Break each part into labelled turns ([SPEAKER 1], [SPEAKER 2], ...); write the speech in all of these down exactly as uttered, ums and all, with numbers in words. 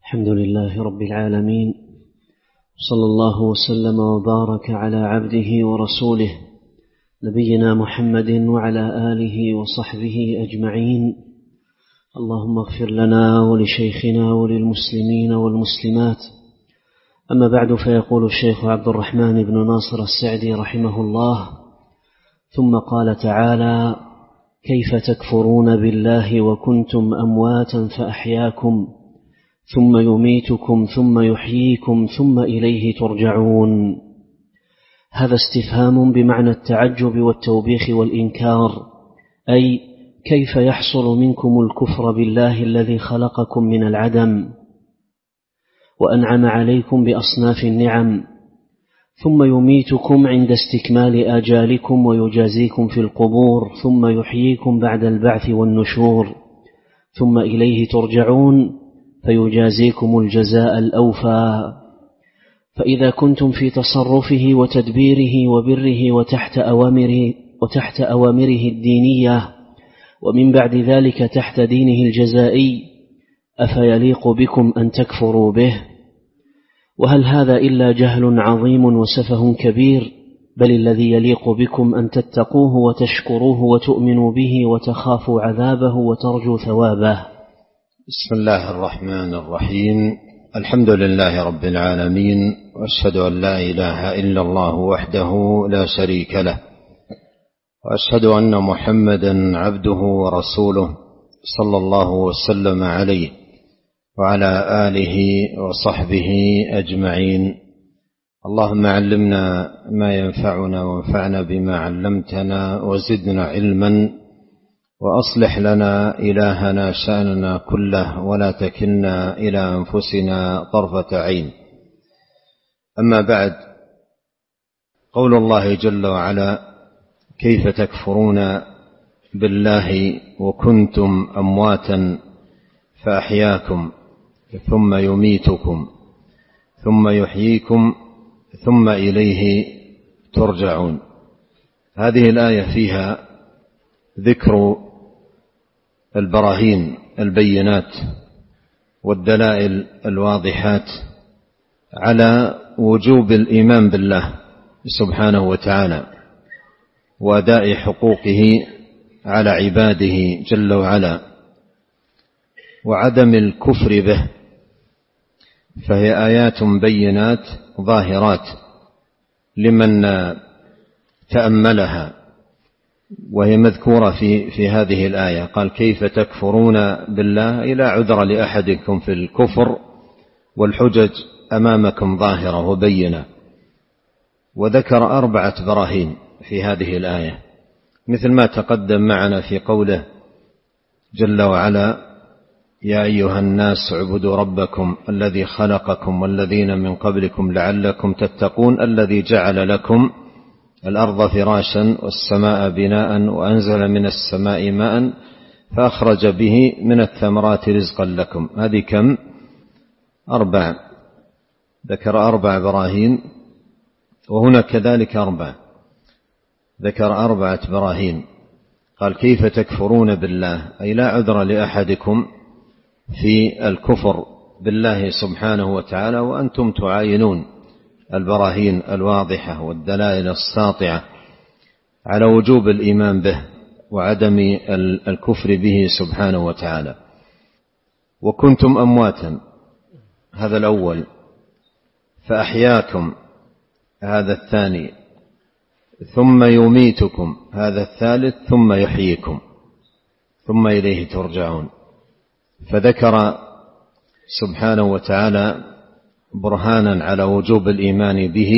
[SPEAKER 1] الحمد لله رب العالمين، صلى الله وسلم وبارك على عبده ورسوله نبينا محمد وعلى آله وصحبه أجمعين. اللهم اغفر لنا ولشيخنا وللمسلمين والمسلمات. أما بعد، فيقول الشيخ عبد الرحمن بن ناصر السعدي رحمه الله: ثم قال تعالى: كيف تكفرون بالله وكنتم أمواتا فأحياكم ثم يميتكم ثم يحييكم ثم إليه ترجعون. هذا استفهام بمعنى التعجب والتوبيخ والإنكار، أي كيف يحصل منكم الكفر بالله الذي خلقكم من العدم وأنعم عليكم بأصناف النعم، ثم يميتكم عند استكمال آجالكم ويجازيكم في القبور، ثم يحييكم بعد البعث والنشور، ثم إليه ترجعون فيجازيكم الجزاء الأوفى. فإذا كنتم في تصرفه وتدبيره وبره وتحت أوامره, وتحت أوامره الدينية، ومن بعد ذلك تحت دينه الجزائي، أفيليق بكم أن تكفروا به؟ وهل هذا إلا جهل عظيم وسفه كبير؟ بل الذي يليق بكم أن تتقوه وتشكروه وتؤمنوا به وتخافوا عذابه وترجوا ثوابه.
[SPEAKER 2] بسم الله الرحمن الرحيم. الحمد لله رب العالمين، وأشهد أن لا إله إلا الله وحده لا شريك له، وأشهد أن محمدا عبده ورسوله صلى الله وسلم عليه وعلى آله وصحبه أجمعين. اللهم علمنا ما ينفعنا وانفعنا بما علمتنا وزدنا علما، وأصلح لنا إلهنا شأننا كله، ولا تكلنا إلى أنفسنا طرفة عين. أما بعد، قول الله جل وعلا: كيف تكفرون بالله وكنتم أمواتا فأحياكم ثم يميتكم ثم يحييكم ثم إليه ترجعون. هذه الآية فيها ذكر البراهين البينات والدلائل الواضحات على وجوب الإيمان بالله سبحانه وتعالى وأداء حقوقه على عباده جل وعلا، وعدم الكفر به. فهي آيات بينات ظاهرات لمن تأملها، وهي مذكورة في في هذه الآية. قال: كيف تكفرون بالله، إلى عذر لأحدكم في الكفر، والحجج أمامكم ظاهرة وبينة. وذكر أربعة براهين في هذه الآية، مثل ما تقدم معنا في قوله جل وعلا: يا أيها الناس اعبدوا ربكم الذي خلقكم والذين من قبلكم لعلكم تتقون، الذي جعل لكم الأرض فراشا والسماء بناء وأنزل من السماء ماء فأخرج به من الثمرات رزقا لكم. هذه كم؟ أربع. ذكر أربع براهين، وهنا كذلك أربع، ذكر أربعة براهين. قال: كيف تكفرون بالله، أي لا عذر لأحدكم في الكفر بالله سبحانه وتعالى وأنتم تعاينون البراهين الواضحة والدلائل الساطعة على وجوب الإيمان به وعدم الكفر به سبحانه وتعالى. وكنتم أمواتا، هذا الأول، فأحياكم، هذا الثاني، ثم يميتكم، هذا الثالث، ثم يحييكم، ثم إليه ترجعون. فذكر سبحانه وتعالى برهانا على وجوب الإيمان به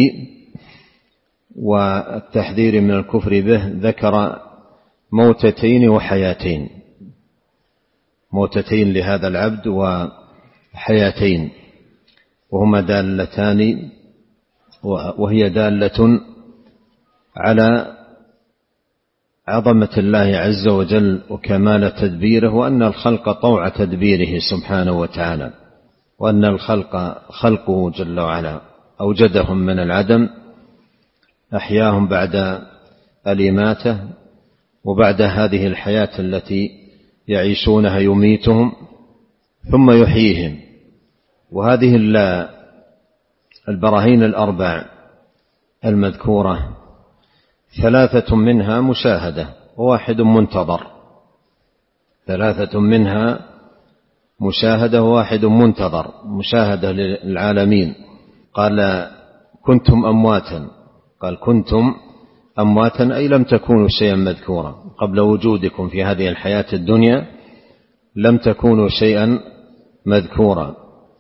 [SPEAKER 2] والتحذير من الكفر به. ذكر موتتين وحياتين، موتتين لهذا العبد وحياتين، وهما دالتان، وهي دالة على عظمة الله عز وجل وكمال تدبيره، وأن الخلق طوع تدبيره سبحانه وتعالى، وأن الخلق خلقه جل وعلا أوجدهم من العدم، أحياهم بعد الإماتة، وبعد هذه الحياة التي يعيشونها يميتهم ثم يحييهم وهذه البراهين الأربع المذكورة ثلاثة منها مشاهدة وواحد منتظر، ثلاثة منها مشاهدة وواحد منتظر. مشاهدة للعالمين، قال كنتم أمواتا، قال كنتم أمواتا أي لم تكونوا شيئا مذكورا قبل وجودكم في هذه الحياة الدنيا، لم تكونوا شيئا مذكورا،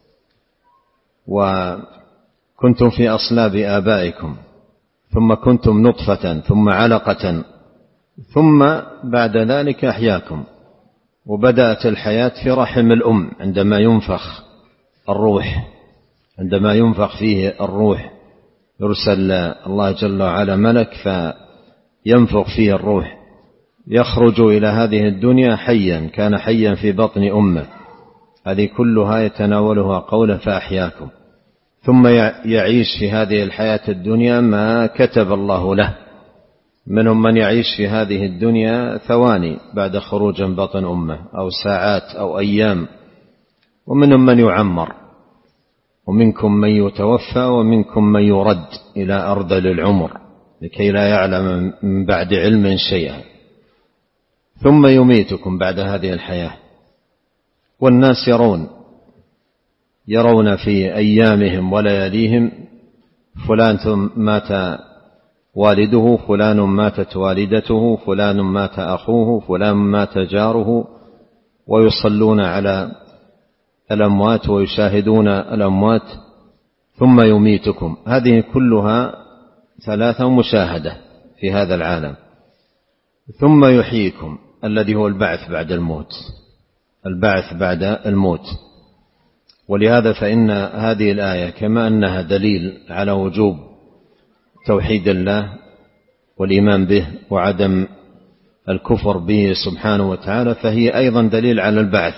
[SPEAKER 2] وكنتم في أصلاب آبائكم، ثم كنتم نطفة ثم علقة ثم بعد ذلك أحياكم. وبدأت الحياة في رحم الأم عندما ينفخ الروح، عندما ينفخ فيه الروح يرسل الله جل وعلا ملك فينفخ فيه الروح، يخرج إلى هذه الدنيا حيا، كان حيا في بطن أمه. هذه كلها يتناولها قوله فأحياكم. ثم يعيش في هذه الحياة الدنيا ما كتب الله له، منهم من يعيش في هذه الدنيا ثواني بعد خروج من بطن أمه أو ساعات أو أيام، ومنهم من يعمر، ومنكم من يتوفى ومنكم من يرد إلى أرذل العمر لكي لا يعلم من بعد علم شيئا، ثم يميتكم بعد هذه الحياة. والناس يرون يرون في أيامهم ولياليهم فلان مات والده، فلان ماتت والدته، فلان مات أخوه، فلان مات جاره، ويصلون على الأموات ويشاهدون الأموات. ثم يميتكم، هذه كلها ثلاثة مشاهدة في هذا العالم. ثم يحييكم الذي هو البعث بعد الموت، البعث بعد الموت. ولهذا فإن هذه الآية كما أنها دليل على وجوب توحيد الله والإيمان به وعدم الكفر به سبحانه وتعالى، فهي أيضا دليل على البعث،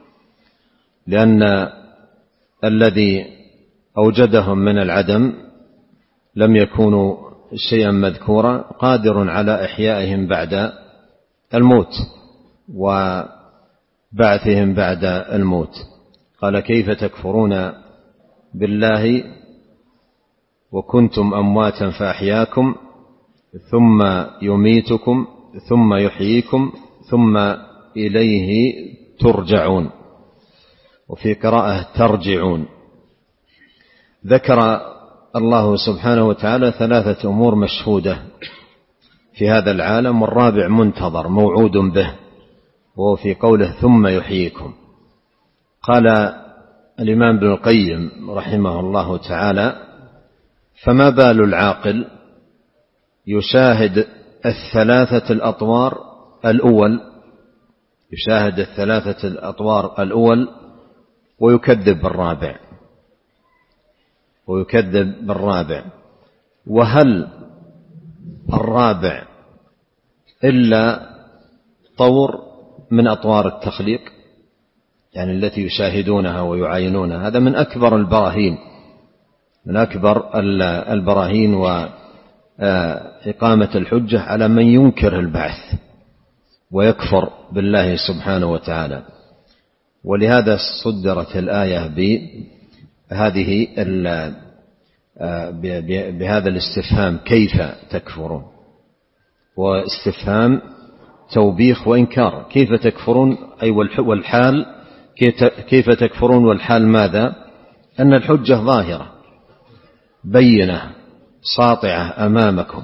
[SPEAKER 2] لأن الذي أوجدهم من العدم لم يكونوا شيئا مذكورا قادر على إحيائهم بعد الموت وبعثهم بعد الموت. قال كيف تكفرون بالله وكنتم أمواتا فأحياكم ثم يميتكم ثم يحييكم ثم إليه ترجعون، وفي قراءة ترجعون. ذكر الله سبحانه وتعالى ثلاثة أمور مشهودة في هذا العالم، والرابع منتظر موعود به، وهو في قوله ثم يحييكم. قال الإمام ابن القيم رحمه الله تعالى فما بال العاقل يشاهد الثلاثة الأطوار الأول يشاهد الثلاثة الأطوار الأول ويكذب بالرابع ويكذب بالرابع وهل الرابع إلا طور من أطوار التخليق، يعني التي يشاهدونها ويعاينونها؟ هذا من أكبر البراهين من أكبر البراهين وإقامة الحجة على من ينكر البعث ويكفر بالله سبحانه وتعالى. ولهذا صدرت الآية بهذه بهذا الاستفهام كيف تكفرون، واستفهام توبيخ وإنكار. كيف تكفرون أي والحال كيف تكفرون، والحال ماذا؟ أن الحجة ظاهرة بينة ساطعة أمامكم.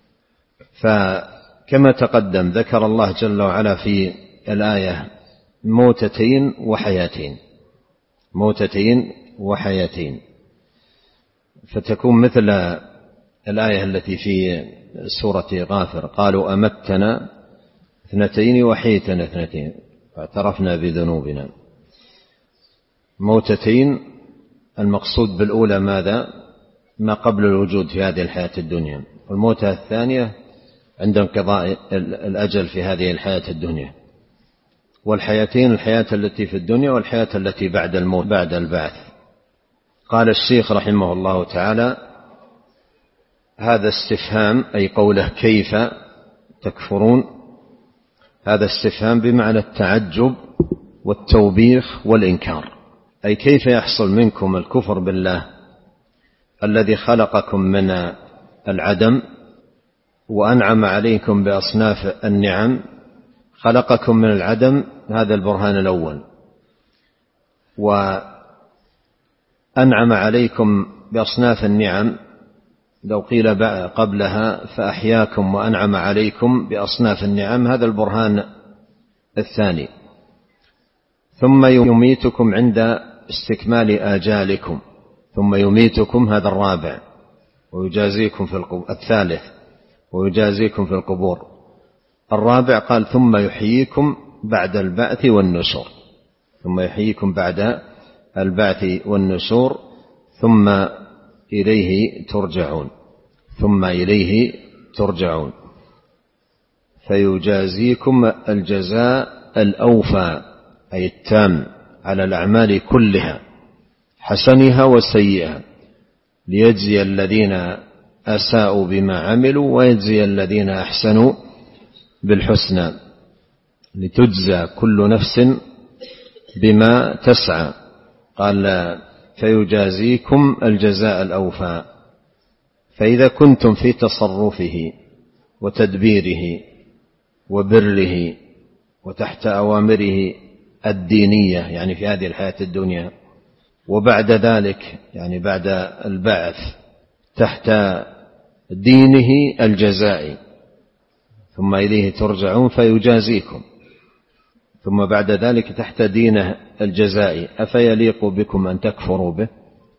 [SPEAKER 2] فكما تقدم ذكر الله جل وعلا في الآية موتتين وحياتين موتتين وحياتين فتكون مثل الآية التي في سورة غافر قالوا أمتنا اثنتين وحيتنا اثنتين فاعترفنا بذنوبنا. موتتين المقصود بالأولى ماذا؟ ما قبل الوجود في هذه الحياة الدنيا، والموتة الثانية عند انقضاء الأجل في هذه الحياة الدنيا. والحياتين الحياة التي في الدنيا والحياة التي بعد الموت بعد البعث. قال الشيخ رحمه الله تعالى هذا استفهام أي قوله كيف تكفرون، هذا استفهام بمعنى التعجب والتوبيخ والإنكار، أي كيف يحصل منكم الكفر بالله الذي خلقكم من العدم وأنعم عليكم بأصناف النعم. خلقكم من العدم، هذا البرهان الأول، وأنعم عليكم بأصناف النعم لو قيل قبلها فأحياكم وأنعم عليكم بأصناف النعم، هذا البرهان الثاني. ثم يميتكم عند استكمال آجالكم، ثم يميتكم، هذا الرابع، ويجازيكم في القبور، الثالث ويجازيكم في القبور. الرابع قال ثم يحييكم بعد البعث والنشور، ثم يحييكم بعد البعث والنشور ثم إليه ترجعون، ثم إليه ترجعون فيجازيكم الجزاء الأوفى أي التام على الأعمال كلها حسنها وسيئها، ليجزي الذين أساءوا بما عملوا ويجزي الذين أحسنوا بالحسنى، لتجزى كل نفس بما تسعى. قال فيجازيكم الجزاء الأوفى. فإذا كنتم في تصرفه وتدبيره وبره وتحت أوامره الدينية، يعني في هذه الحياة الدنيا، وبعد ذلك يعني بعد البعث تحت دينه الجزائي، ثم إليه ترجعون فيجازيكم، ثم بعد ذلك تحت دينه الجزائي، أفيليق بكم أن تكفروا به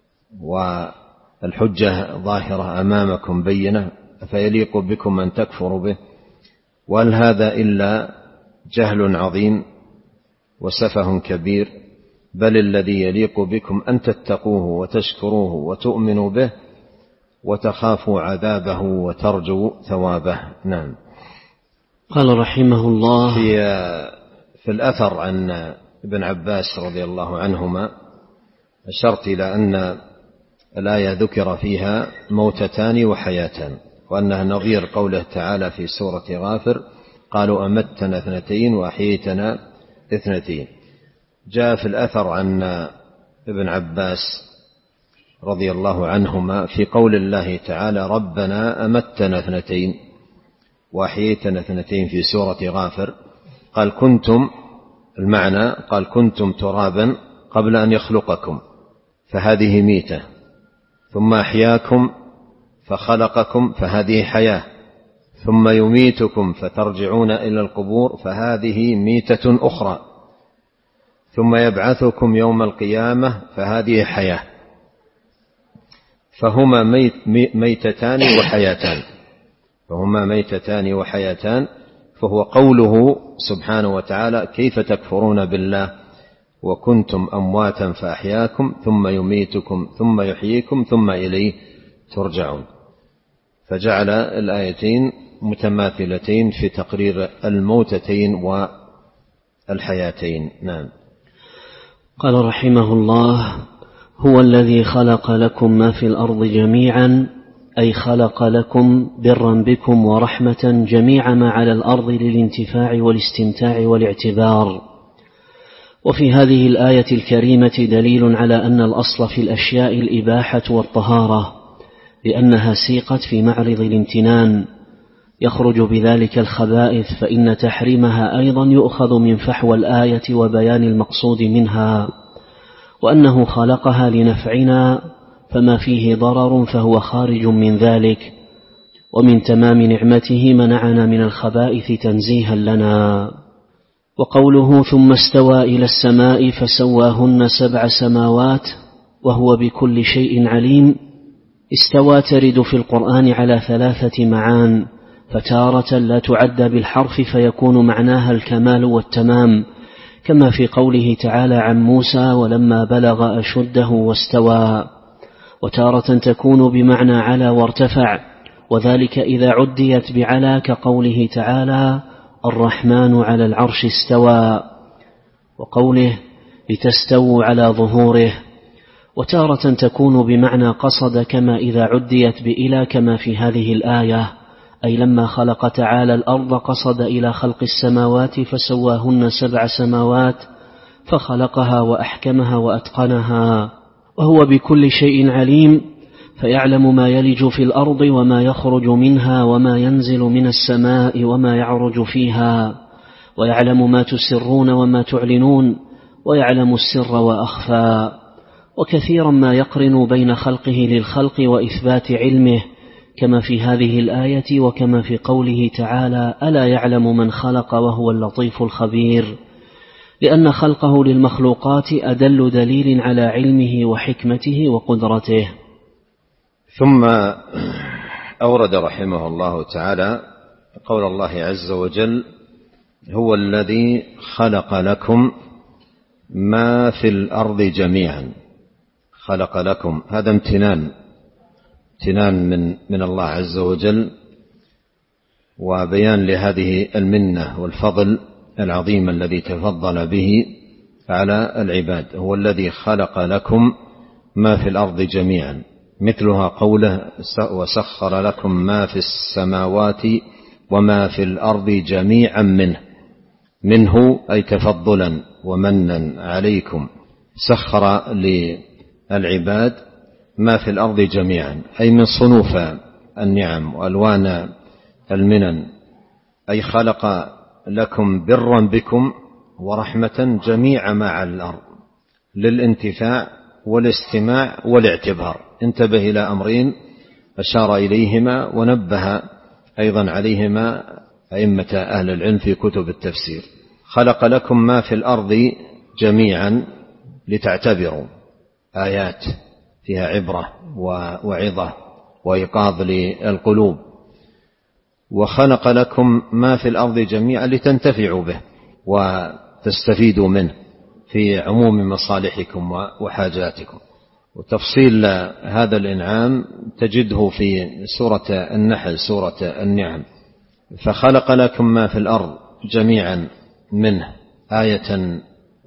[SPEAKER 2] والحجة ظاهرة أمامكم بينة، أفيليق بكم أن تكفروا به؟ وهل هذا إلا جهل عظيم وسفه كبير؟ بل الذي يليق بكم أن تتقوه وتشكروه وتؤمنوا به وتخافوا عذابه وترجوا ثوابه. نعم.
[SPEAKER 1] قال رحمه الله
[SPEAKER 2] في, في الأثر عن ابن عباس رضي الله عنهما أشرت إلى أن الآية ذكر فيها موتتان وحياتان، وأنها نظير قوله تعالى في سورة غافر قالوا أمتنا اثنتين وأحييتنا اثنتين. جاء في الأثر عن ابن عباس رضي الله عنهما في قول الله تعالى ربنا أمتنا اثنتين وأحييتنا اثنتين في سورة غافر، قال كنتم، المعنى قال كنتم ترابا قبل أن يخلقكم فهذه ميتة، ثم أحياكم فخلقكم فهذه حياة، ثم يميتكم فترجعون إلى القبور فهذه ميتة أخرى، ثم يبعثكم يوم القيامة فهذه حياة، فهما ميت ميتتان وحياتان، فهما ميتتان وحياتان. فهو قوله سبحانه وتعالى كيف تكفرون بالله وكنتم أمواتا فأحياكم ثم يميتكم ثم يحييكم ثم إليه ترجعون، فجعل الآيتين متماثلتين في تقرير الموتتين والحياتين. نعم.
[SPEAKER 1] قال رحمه الله هو الذي خلق لكم ما في الأرض جميعا، أي خلق لكم برا بكم ورحمة جميع ما على الأرض للانتفاع والاستمتاع والاعتبار. وفي هذه الآية الكريمة دليل على أن الأصل في الأشياء الإباحة والطهارة، لأنها سيقت في معرض الامتنان، يخرج بذلك الخبائث، فإن تحريمها أيضا يؤخذ من فحوى الآية وبيان المقصود منها، وأنه خلقها لنفعنا، فما فيه ضرر فهو خارج من ذلك، ومن تمام نعمته منعنا من الخبائث تنزيها لنا. وقوله ثم استوى إلى السماء فسواهن سبع سماوات وهو بكل شيء عليم، استوى ترد في القرآن على ثلاثة معان، فتارة لا تعد بالحرف فيكون معناها الكمال والتمام، كما في قوله تعالى عن موسى ولما بلغ أشده واستوى، وتارة تكون بمعنى على وارتفع، وذلك إذا عديت بعلى كقوله تعالى الرحمن على العرش استوى، وقوله لتستووا على ظهوره. وتارة تكون بمعنى قصد، كما إذا عديت بإلى كما في هذه الآية، أي لما خلق تعالى الأرض قصد إلى خلق السماوات فسواهن سبع سماوات، فخلقها وأحكمها وأتقنها، وهو بكل شيء عليم، فيعلم ما يلج في الأرض وما يخرج منها وما ينزل من السماء وما يعرج فيها، ويعلم ما تسرون وما تعلنون، ويعلم السر وأخفى. وكثيرا ما يقرن بين خلقه للخلق وإثبات علمه، كما في هذه الآية وكما في قوله تعالى: ألا يعلم من خلق وهو اللطيف الخبير، لأن خلقه للمخلوقات أدل دليل على علمه وحكمته وقدرته.
[SPEAKER 2] ثم أورد رحمه الله تعالى قول الله عز وجل: هو الذي خلق لكم ما في الأرض جميعا. خلق لكم، هذا امتنان امتنان من من الله عز وجل، وبيان لهذه المنة والفضل العظيم الذي تفضل به على العباد. هو الذي خلق لكم ما في الأرض جميعا، مثلها قوله: وسخر لكم ما في السماوات وما في الأرض جميعا منه. منه أي تفضلا ومنا عليكم، سخر للعباد ما في الأرض جميعا، أي من صنوف النعم وألوان المنن، أي خلق لكم برا بكم ورحمة جميع ما على الأرض للانتفاع والاستماع والاعتبار. انتبه إلى أمرين أشار إليهما ونبه أيضا عليهما أئمة أهل العلم في كتب التفسير. خلق لكم ما في الأرض جميعا لتعتبروا، آيات فيها عبرة وعظة وإيقاظ للقلوب. وخلق لكم ما في الأرض جميعا لتنتفعوا به وتستفيدوا منه في عموم مصالحكم وحاجاتكم. وتفصيل هذا الإنعام تجده في سورة النحل، سورة النعم. فخلق لكم ما في الأرض جميعا منه آية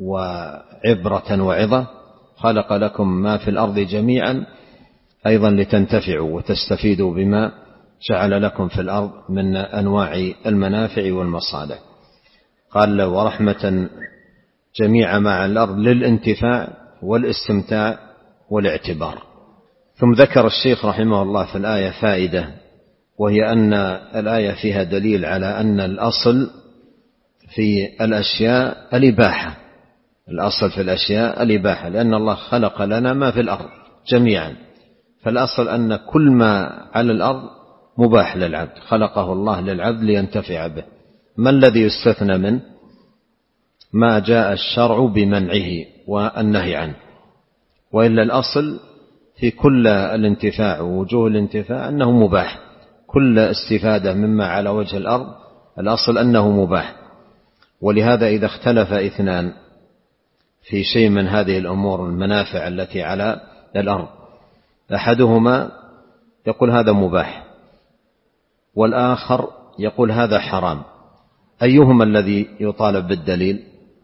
[SPEAKER 2] وعبرة وعظة. خلق لكم ما في الأرض جميعا أيضا لتنتفعوا وتستفيدوا بما جعل لكم في الأرض من أنواع المنافع والمصالح. قال: ورحمة جميع ما على الأرض للانتفاع والاستمتاع والاعتبار. ثم ذكر الشيخ رحمه الله في الآية فائدة، وهي أن الآية فيها دليل على أن الأصل في الأشياء الإباحة. الأصل في الأشياء الإباحة، لأن الله خلق لنا ما في الأرض جميعا، فالأصل أن كل ما على الأرض مباح للعبد، خلقه الله للعبد لينتفع به. ما الذي يستثنى منه؟ ما جاء الشرع بمنعه والنهي عنه، وإلا الأصل في كل الانتفاع ووجوه الانتفاع أنه مباح. كل استفادة مما على وجه الأرض الأصل أنه مباح. ولهذا إذا اختلف اثنان في شيء من هذه الأمور المنافع التي على الأرض، أحدهما يقول هذا مباح والآخر يقول هذا حرام، أيهما الذي يطالب بالدليل؟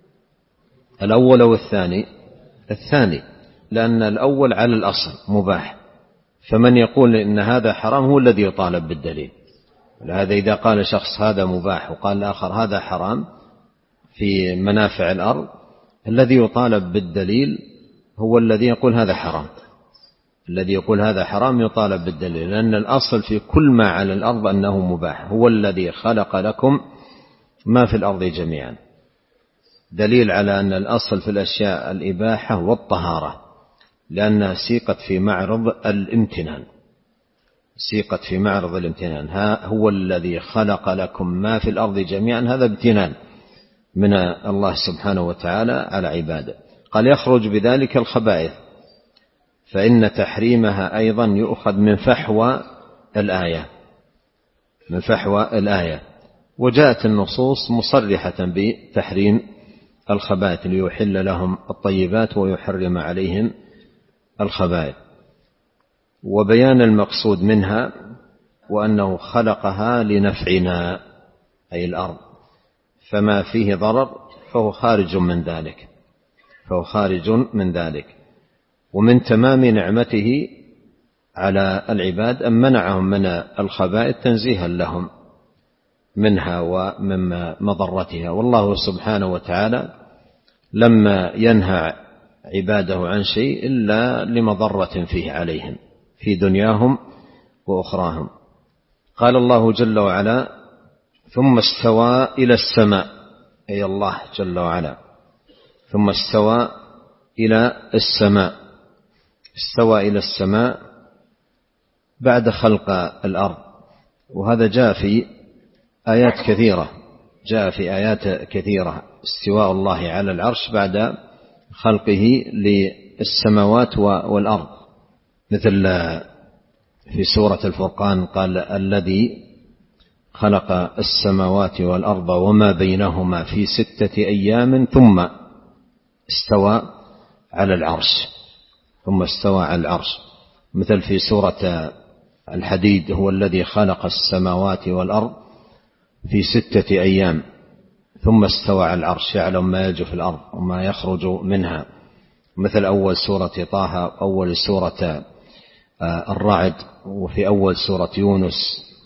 [SPEAKER 2] الأول أو الثاني؟ الثاني، لأن الأول على الأصل مباح، فمن يقول إن هذا حرام هو الذي يطالب بالدليل. ولهذا إذا قال شخص هذا مباح وقال الآخر هذا حرام في منافع الأرض، الذي يطالب بالدليل هو الذي يقول هذا حرام. الذي يقول هذا حرام يطالب بالدليل، لأن الأصل في كل ما على الأرض أنه مباح. هو الذي خلق لكم ما في الأرض جميعا، دليل على أن الأصل في الأشياء الإباحة والطهارة، لأنها سيقت في معرض الامتنان. سيقت في معرض الامتنان. ها هو الذي خلق لكم ما في الأرض جميعا، هذا امتنان من الله سبحانه وتعالى على عباده. قال: يخرج بذلك الخبائث، فإن تحريمها أيضا يؤخذ من فحوى الآية، من فحوى الآية. وجاءت النصوص مصرحة بتحريم الخبائث ليحل لهم الطيبات ويحرم عليهم الخبائث، وبيان المقصود منها وأنه خلقها لنفعنا أي الأرض، فما فيه ضرر فهو خارج من ذلك، فهو خارج من ذلك. ومن تمام نعمته على العباد أن منعهم من الخبائث تنزيها لهم منها ومن مضرتها. والله سبحانه وتعالى لما ينهى عباده عن شيء إلا لمضرة فيه عليهم في دنياهم وأخراهم. قال الله جل وعلا: ثم استوى إلى السماء، أي الله جل وعلا، ثم استوى إلى السماء. استوى إلى السماء بعد خلق الأرض، وهذا جاء في آيات كثيرة، جاء في آيات كثيرة استواء الله على العرش بعد خلقه للسماوات والأرض، مثل في سورة الفرقان قال: الذي خلق السماوات والأرض وما بينهما في ستة أيام ثم استوى على العرش، ثم استوى على العرش. مثل في سورة الحديد: هو الذي خلق السماوات والأرض في ستة أيام ثم استوى على العرش، يعلم ما يلج في الأرض وما يخرج منها. مثل أول سورة طه، أول سورة الرعد، وفي أول سورة يونس،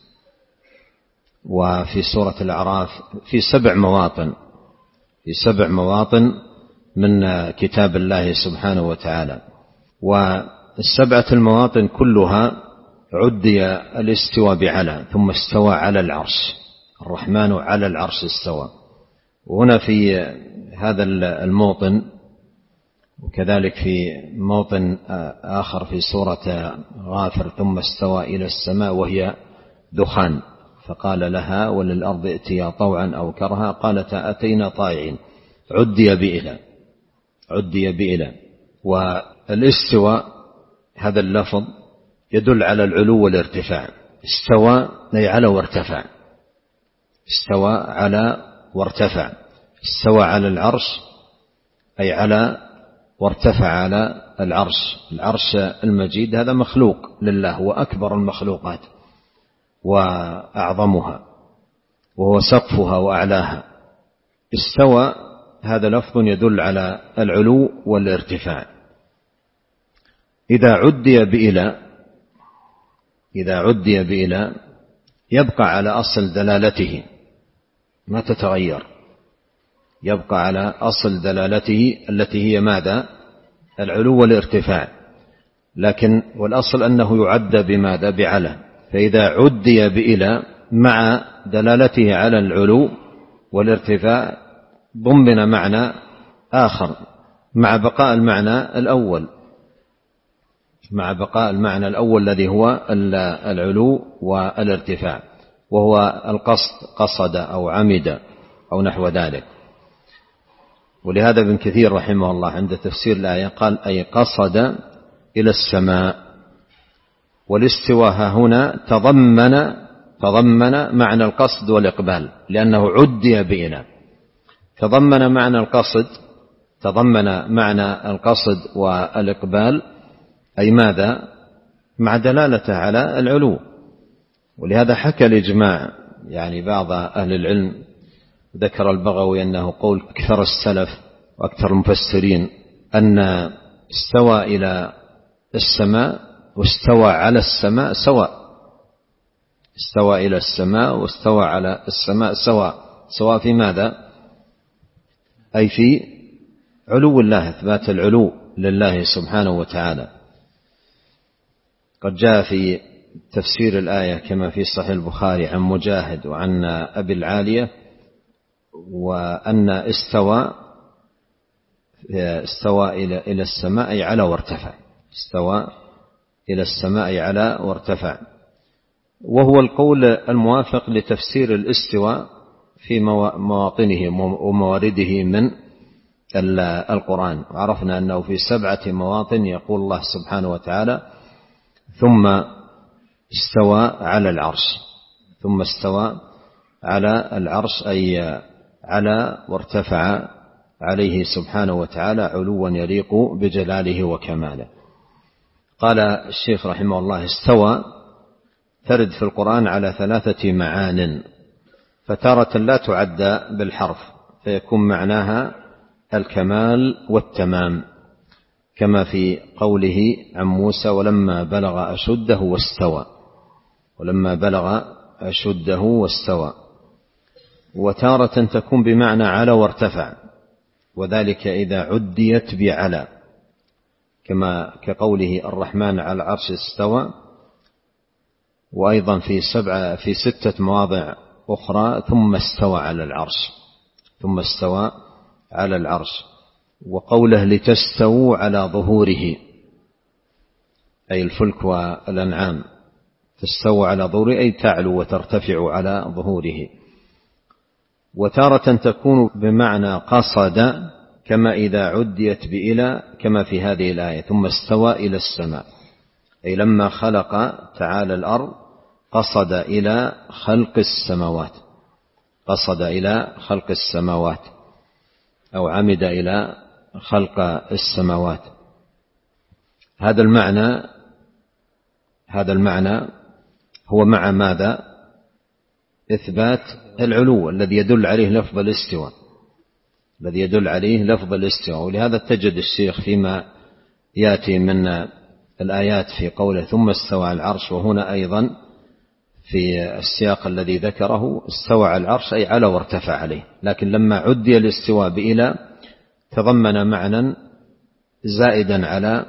[SPEAKER 2] وفي سورة الأعراف، في سبع مواطن في سبع مواطن من كتاب الله سبحانه وتعالى. والسبعة المواطن كلها عدي الاستواء بعلى، ثم استوى على العرش، الرحمن على العرش استوى. وهنا في هذا الموطن، وكذلك في موطن آخر في سورة غافر: ثم استوى إلى السماء وهي دخان فقال لها وللأرض ائتيا طوعا أو كرها قالتا أتينا طائعين. عدي بإلى عدي بإلى والاستواء هذا اللفظ يدل على العلو والارتفاع. استوى أي على وارتفع، استوى على وارتفع. استوى على العرش أي على وارتفع على العرش. العرش المجيد هذا مخلوق لله، وأكبر المخلوقات وأعظمها، وهو سقفها وأعلاها. استوى هذا لفظ يدل على العلو والارتفاع. إذا عدي بإلى إذا عدي بإلى يبقى على أصل دلالته، ما تتغير، يبقى على أصل دلالته التي هي ماذا؟ العلو والارتفاع. لكن والأصل أنه يعد بماذا؟ بعلى. فإذا عدي بإلى مع دلالته على العلو والارتفاع ضمن معنى آخر مع بقاء المعنى الأول مع بقاء المعنى الأول الذي هو العلو والارتفاع، وهو القصد، قصد أو عمد أو نحو ذلك. ولهذا ابن كثير رحمه الله عند تفسير الآية قال: أي قصد إلى السماء. والاستواء هنا تضمن تضمن معنى القصد والإقبال، لأنه عدي بإلى. تضمن معنى القصد تضمن معنى القصد والإقبال، أي ماذا؟ مع دلالته على العلو. ولهذا حكى الإجماع، يعني بعض أهل العلم ذكر البغوي أنه قول أكثر السلف وأكثر المفسرين أن استوى إلى السماء واستوى على السماء سواء. استوى إلى السماء واستوى على السماء سواء. سواء في ماذا؟ أي في علو الله، إثبات العلو لله سبحانه وتعالى. قد جاء في تفسير الآية كما في صحيح البخاري عن مجاهد وعن أبي العالية، وأن استوى استوى إلى إلى السماء أي على وارتفع. استوى إلى السماء أي على وارتفع، وهو القول الموافق لتفسير الاستواء في مواطنه وموارده من القرآن. وعرفنا أنه في سبعة مواطن يقول الله سبحانه وتعالى: ثم استوى على العرش. ثم استوى على العرش أي على وارتفع عليه سبحانه وتعالى علوا يليق بجلاله وكماله. قال الشيخ رحمه الله: استوى ترد في القرآن على ثلاثة معان، فتارة لا تعد بالحرف فيكون معناها الكمال والتمام، كما في قوله عن موسى: ولما بلغ أشده واستوى. ولما بلغ أشده واستوى. وتارة تكون بمعنى على وارتفع، وذلك إذا عديت بعلى، كما كقوله الرحمن على العرش استوى، وأيضا في سبعة في ستة مواضع أخرى ثم استوى على العرش، ثم استوى على العرش. وقوله لتستووا على ظهوره، أي الفلك والأنعام، تستوى على ظهوره أي تعلو وترتفع على ظهوره. وتارة تكون بمعنى قصد، كما إذا عديت بإلى، كما في هذه الآية ثم استوى إلى السماء، أي لما خلق تعالى الأرض قصد إلى خلق السماوات، قصد إلى خلق السماوات أو عمد إلى خلق السماوات. هذا المعنى هذا المعنى هو مع ماذا؟ إثبات العلو الذي يدل عليه لفظ الاستواء، الذي يدل عليه لفظ الاستواء. ولهذا تجد الشيخ فيما يأتي من الآيات في قوله ثم استوى على العرش، وهنا أيضا في السياق الذي ذكره استوى على العرش أي على وارتفع عليه، لكن لما عدي الاستواء بإلى تضمن معنى زائدا على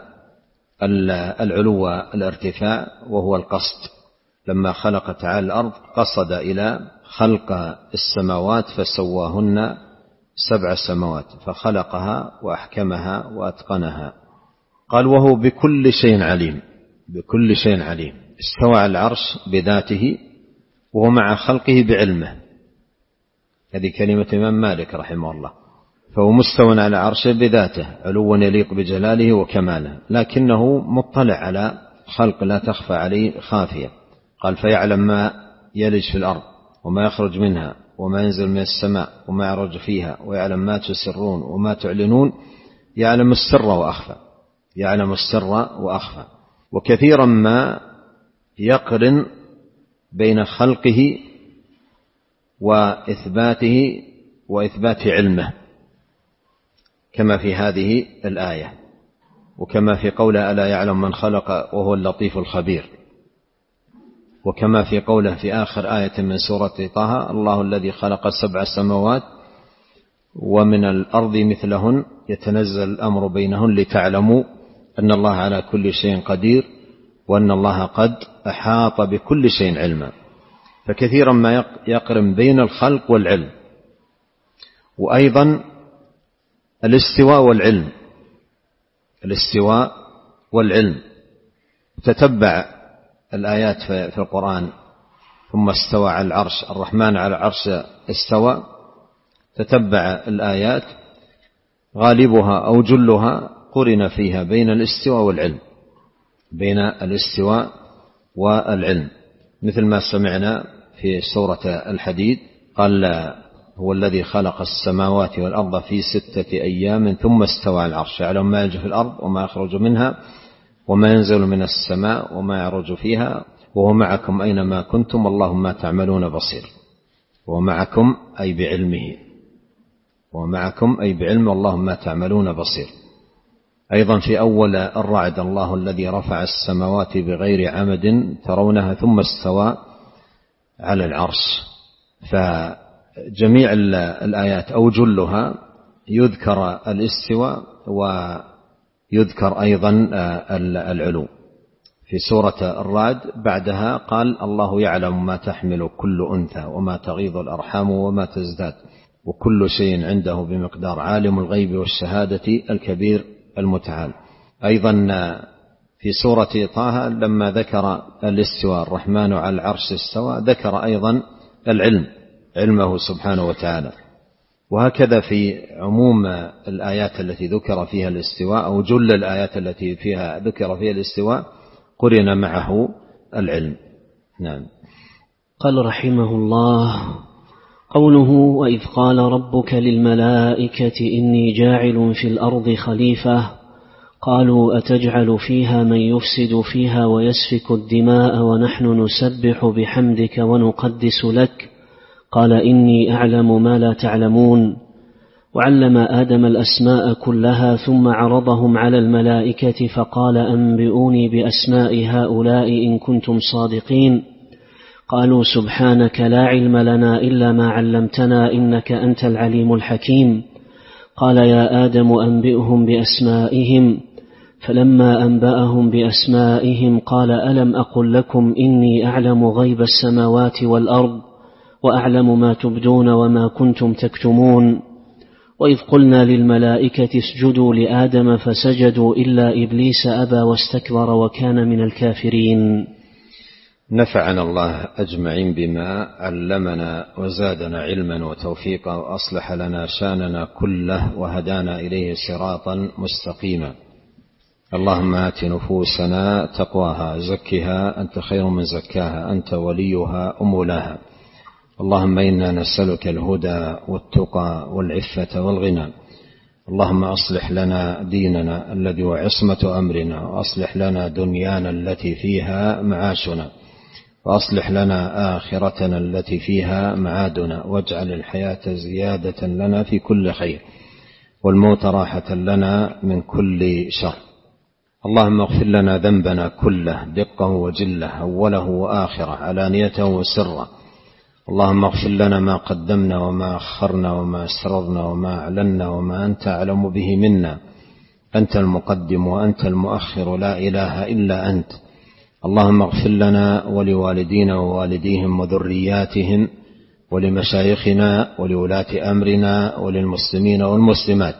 [SPEAKER 2] العلو والارتفاع، وهو القصد. لما خلق تعالى الأرض قصد إلى خلق السماوات فسواهن سبع سماوات، فخلقها وأحكمها وأتقنها. قال وهو بكل شيء عليم، بكل شيء عليم. استوى على العرش بذاته وهو مع خلقه بعلمه، هذه كلمة إمام مالك رحمه الله. فهو مستوى على عرشه بذاته علوا يليق بجلاله وكماله، لكنه مطلع على خلق لا تخفى عليه خافية. قال فيعلم ما يلج في الأرض وما يخرج منها وما ينزل من السماء وما يعرج فيها، ويعلم ما تسرون وما تعلنون، يعلم السر وأخفى، يعلم السر وأخفى. وكثيرا ما يقرن بين خلقه وإثباته وإثبات علمه، كما في هذه الآية، وكما في قوله ألا يعلم من خلق وهو اللطيف الخبير، وكما في قوله في آخر آية من سورة طه الله الذي خلق سبع سماوات ومن الأرض مثلهن يتنزل الأمر بينهن لتعلموا أن الله على كل شيء قدير وأن الله قد أحاط بكل شيء علما. فكثيرا ما يقرن بين الخلق والعلم، وأيضا الاستواء والعلم، الاستواء والعلم. تتبع الآيات في القرآن ثم استوى على العرش، الرحمن على العرش استوى، تتبع الآيات غالبها أو جلها قرن فيها بين الاستواء والعلم، بين الاستواء والعلم، مثل ما سمعنا في سورة الحديد قال هو الذي خلق السماوات والأرض في ستة أيام ثم استوى على العرش يعلم ما يلج في الأرض وما يخرج منها وما ينزل من السماء وما يعرج فيها وهو معكم أينما كنتم والله ما تعملون بصير. ومعكم أي بعلمه، ومعكم أي بعلم والله ما تعملون بصير. أيضا في أول الرعد الله الذي رفع السماوات بغير عمد ترونها ثم استوى على العرش. فجميع الآيات أو جلها يذكر الاستواء ويذكر أيضا العلو. في سورة الرعد بعدها قال الله يعلم ما تحمل كل أنثى وما تغيض الأرحام وما تزداد وكل شيء عنده بمقدار عالم الغيب والشهادة الكبير المتعال. أيضا في سورة طه لما ذكر الاستواء الرحمن على العرش استوى ذكر أيضا العلم، علمه سبحانه وتعالى. وهكذا في عموم الآيات التي ذكر فيها الاستواء أو جل الآيات التي فيها ذكر فيها الاستواء قرن معه العلم. نعم.
[SPEAKER 1] قال رحمه الله قوله وإذ قال ربك للملائكة إني جاعل في الأرض خليفة قالوا أتجعل فيها من يفسد فيها ويسفك الدماء ونحن نسبح بحمدك ونقدس لك قال إني أعلم ما لا تعلمون. وعلم آدم الأسماء كلها ثم عرضهم على الملائكة فقال أنبئوني بأسماء هؤلاء إن كنتم صادقين. قالوا سبحانك لا علم لنا إلا ما علمتنا إنك أنت العليم الحكيم. قال يا آدم أنبئهم بأسمائهم، فلما أنبأهم بأسمائهم قال ألم أقل لكم إني أعلم غيب السماوات والأرض وأعلم ما تبدون وما كنتم تكتمون. وإذ قلنا للملائكة اسجدوا لآدم فسجدوا إلا إبليس أبى واستكبر وكان من الكافرين.
[SPEAKER 2] نفعنا الله أجمعين بما علمنا وزادنا علما وتوفيقا وأصلح لنا شاننا كله وهدانا إليه صراطا مستقيما. اللهم آت نفوسنا تقواها زكها أنت خير من زكاها أنت وليها ومولاها. اللهم إنا نسألك الهدى والتقى والعفة والغنى. اللهم أصلح لنا ديننا الذي هو عصمة أمرنا، وأصلح لنا دنيانا التي فيها معاشنا، وأصلح لنا آخرتنا التي فيها معادنا، واجعل الحياة زيادة لنا في كل خير والموت راحة لنا من كل شر. اللهم اغفر لنا ذنبنا كله دقه وجله أوله وآخره علانيته وسره. اللهم اغفر لنا ما قدمنا وما أخرنا وما أسررنا وما أعلنا وما أنت أعلم به منا. أنت المقدم وأنت المؤخر لا إله إلا أنت. اللهم اغفر لنا ولوالدينا ووالديهم وذرياتهم ولمشايخنا ولولاة أمرنا وللمسلمين والمسلمات.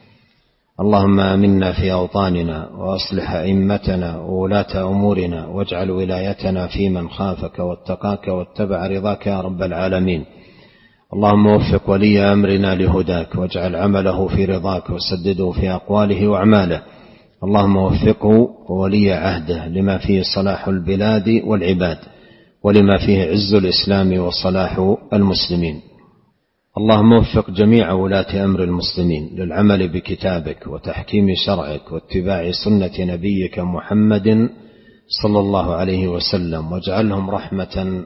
[SPEAKER 2] اللهم آمنا في أوطاننا وأصلح أئمتنا وولاة أمورنا، واجعل ولايتنا في من خافك واتقاك واتبع رضاك يا رب العالمين. اللهم وفق ولي أمرنا لهداك، واجعل عمله في رضاك، وسدده في أقواله وأعماله. اللهم وفقه وولي عهده لما فيه صلاح البلاد والعباد، ولما فيه عز الإسلام وصلاح المسلمين. اللهم وفق جميع ولاة أمر المسلمين للعمل بكتابك وتحكيم شرعك واتباع سنة نبيك محمد صلى الله عليه وسلم، واجعلهم رحمة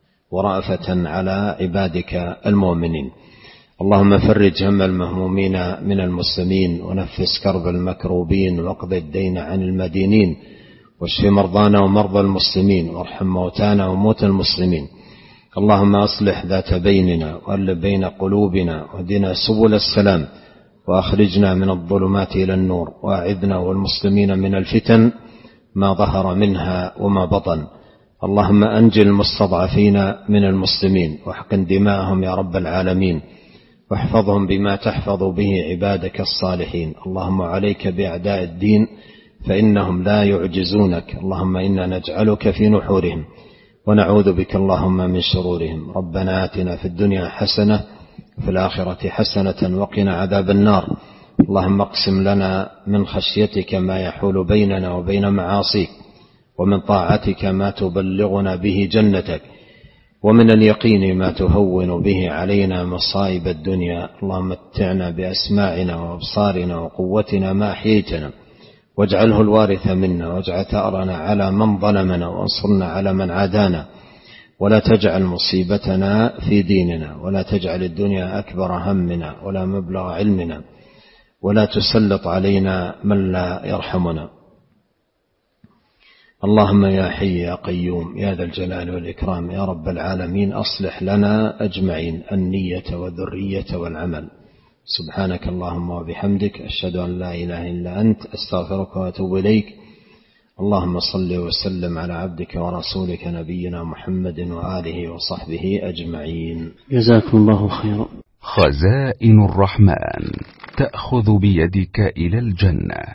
[SPEAKER 2] ورأفة على عبادك المؤمنين. اللهم فرج هم المهمومين من المسلمين، ونفس كرب المكروبين، واقض الدين عن المدينين، واشف مرضانا ومرضى المسلمين، وارحم موتانا وموتى المسلمين. اللهم أصلح ذات بيننا وألف بين قلوبنا، واهدنا سبل السلام، وأخرجنا من الظلمات إلى النور، وأعذنا والمسلمين من الفتن ما ظهر منها وما بطن. اللهم أنجِ المستضعفين من المسلمين، واحقن دماءهم يا رب العالمين، واحفظهم بما تحفظ به عبادك الصالحين. اللهم عليك بأعداء الدين فإنهم لا يعجزونك. اللهم إنا نجعلك في نحورهم ونعوذ بك اللهم من شرورهم. ربنا آتنا في الدنيا حسنة وفي الآخرة حسنة وقنا عذاب النار. اللهم اقسم لنا من خشيتك ما يحول بيننا وبين معاصيك، ومن طاعتك ما تبلغنا به جنتك، ومن اليقين ما تهون به علينا مصائب الدنيا. اللهم متعنا بأسماعنا وأبصارنا وقوتنا ما أحييتنا، واجعله الوارث منا، واجعل ثأرنا على من ظلمنا، وانصرنا على من عادانا، ولا تجعل مصيبتنا في ديننا، ولا تجعل الدنيا أكبر همنا ولا مبلغ علمنا، ولا تسلط علينا من لا يرحمنا. اللهم يا حي يا قيوم يا ذا الجلال والإكرام يا رب العالمين، أصلح لنا أجمعين النية والذرية والعمل. سبحانك اللهم وبحمدك، أشهد أن لا إله إلا أنت، أستغفرك وأتوب إليك. اللهم صل وسلم على عبدك ورسولك نبينا محمد وآله وصحبه أجمعين.
[SPEAKER 1] جزاكم الله خيرا.
[SPEAKER 3] خزائن الرحمن تأخذ بيدك إلى الجنة.